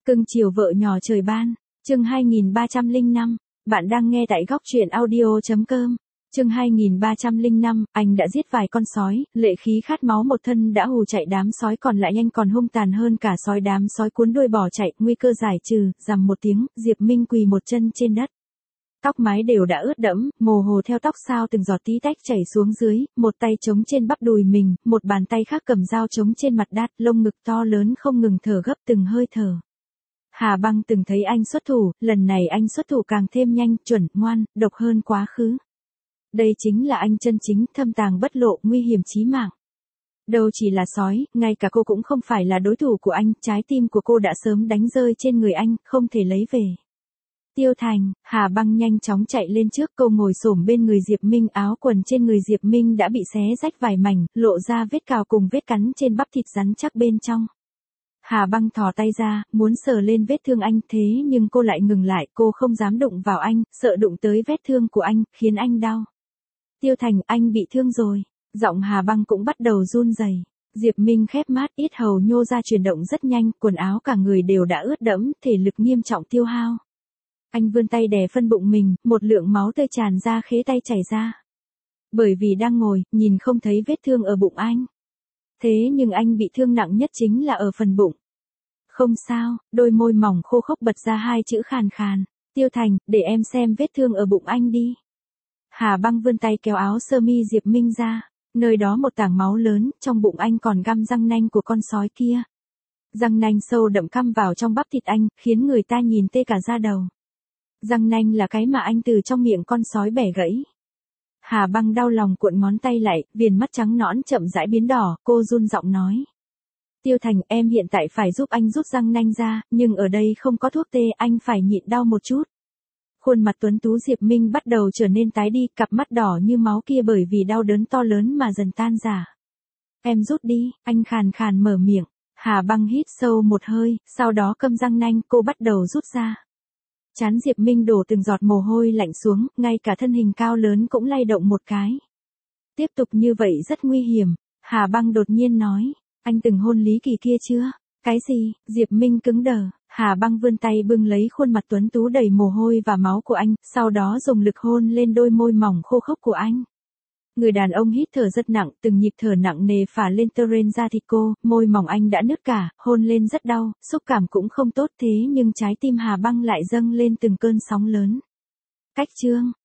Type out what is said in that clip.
Cưng chiều vợ nhỏ trời ban, chương 2305, bạn đang nghe tại góc truyện audio.com. Chương 2305, anh đã giết vài con sói, lệ khí khát máu một thân đã hù chạy đám sói còn lại nhanh còn hung tàn hơn cả sói, đám sói cuốn đuôi bỏ chạy, nguy cơ giải trừ, rầm một tiếng, Diệp Minh quỳ một chân trên đất. Tóc mái đều đã ướt đẫm, mồ hồ theo tóc sao từng giọt tí tách chảy xuống dưới, một tay chống trên bắp đùi mình, một bàn tay khác cầm dao chống trên mặt đát, lông ngực to lớn không ngừng thở gấp từng hơi thở. Hà Băng từng thấy anh xuất thủ, lần này anh xuất thủ càng thêm nhanh, chuẩn, ngoan, độc hơn quá khứ. Đây chính là anh chân chính, thâm tàng bất lộ, nguy hiểm chí mạng. Đâu chỉ là sói, ngay cả cô cũng không phải là đối thủ của anh, trái tim của cô đã sớm đánh rơi trên người anh, không thể lấy về. Tiêu Thành, Hà Băng nhanh chóng chạy lên trước, cô ngồi xổm bên người Diệp Minh, áo quần trên người Diệp Minh đã bị xé rách vài mảnh, lộ ra vết cào cùng vết cắn trên bắp thịt rắn chắc bên trong. Hà Băng thò tay ra, muốn sờ lên vết thương anh, thế nhưng cô lại ngừng lại, cô không dám đụng vào anh, sợ đụng tới vết thương của anh, khiến anh đau. Tiêu Thành, anh bị thương rồi. Giọng Hà Băng cũng bắt đầu run rẩy. Diệp Minh khép mắt, yết hầu nhô ra chuyển động rất nhanh, quần áo cả người đều đã ướt đẫm, thể lực nghiêm trọng tiêu hao. Anh vươn tay đè phân bụng mình, một lượng máu tươi tràn ra khế tay chảy ra. Bởi vì đang ngồi, nhìn không thấy vết thương ở bụng anh. Thế nhưng anh bị thương nặng nhất chính là ở phần bụng. Không sao, đôi môi mỏng khô khốc bật ra hai chữ khàn khàn. Tiêu Thành, để em xem vết thương ở bụng anh đi. Hà Băng vươn tay kéo áo sơ mi Diệp Minh ra. Nơi đó một tảng máu lớn, trong bụng anh còn găm răng nanh của con sói kia. Răng nanh sâu đậm căm vào trong bắp thịt anh, khiến người ta nhìn tê cả da đầu. Răng nanh là cái mà anh từ trong miệng con sói bẻ gãy. Hà Băng đau lòng cuộn ngón tay lại, viền mắt trắng nõn chậm rãi biến đỏ, cô run giọng nói. Tiêu Thành, em hiện tại phải giúp anh rút răng nanh ra, nhưng ở đây không có thuốc tê, anh phải nhịn đau một chút. Khuôn mặt tuấn tú Diệp Minh bắt đầu trở nên tái đi, cặp mắt đỏ như máu kia bởi vì đau đớn to lớn mà dần tan rã. Em rút đi, anh khàn khàn mở miệng. Hà Băng hít sâu một hơi, sau đó câm răng nanh, cô bắt đầu rút ra. Trán Diệp Minh đổ từng giọt mồ hôi lạnh xuống, ngay cả thân hình cao lớn cũng lay động một cái. Tiếp tục như vậy rất nguy hiểm, Hà Băng đột nhiên nói, anh từng hôn Lý Kỳ kia chưa? Cái gì? Diệp Minh cứng đờ, Hà Băng vươn tay bưng lấy khuôn mặt tuấn tú đầy mồ hôi và máu của anh, sau đó dùng lực hôn lên đôi môi mỏng khô khốc của anh. Người đàn ông hít thở rất nặng, từng nhịp thở nặng nề phả lên tơ ren da thịt cô, môi mỏng anh đã nứt cả, hôn lên rất đau, xúc cảm cũng không tốt thế nhưng trái tim Hà Băng lại dâng lên từng cơn sóng lớn. Cách chương,